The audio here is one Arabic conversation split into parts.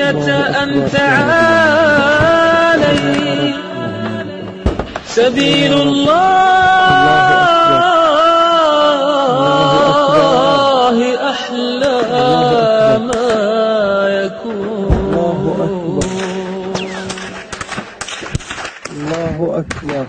المنية أن تعالي سبيل الله أحلى ما يكون. الله أكبر.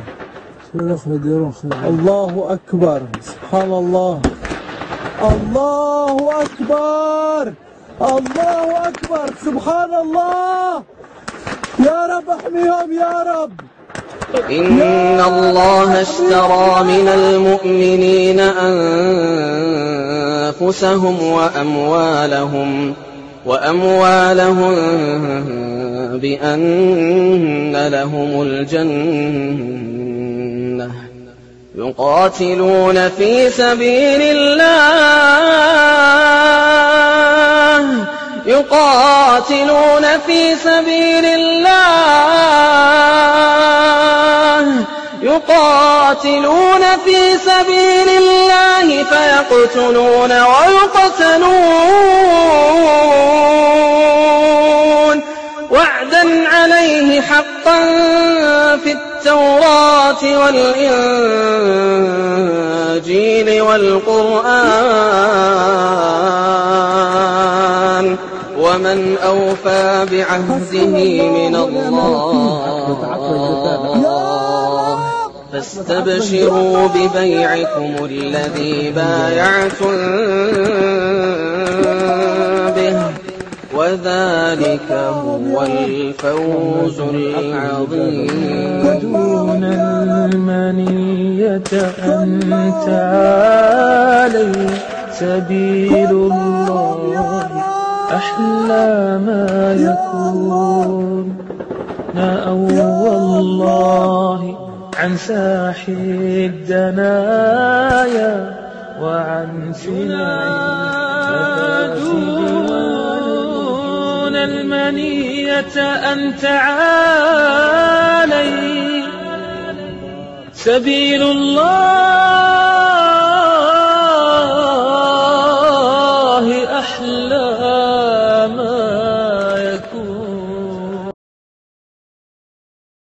الله أكبر. سبحان الله. الله أكبر. الله أكبر. سبحان الله. يا رب احميهم يا رب. إن الله اشترى من المؤمنين أنفسهم وأموالهم بأن لهم الجنة يقاتلون في سبيل الله فيقتلون ويقتلون وعدا عليه حقا في التوراة والإنجيل والقرآن ومن أوفى بعهده من الله فاستبشروا ببيعكم الذي بايعتم به وذلك هو الفوز العظيم. دون المنية أن تعالي سبيل الله أحلى ما يكون. والله عن ساحي الدنايا وعن دون المنية أن تعالي سبيل الله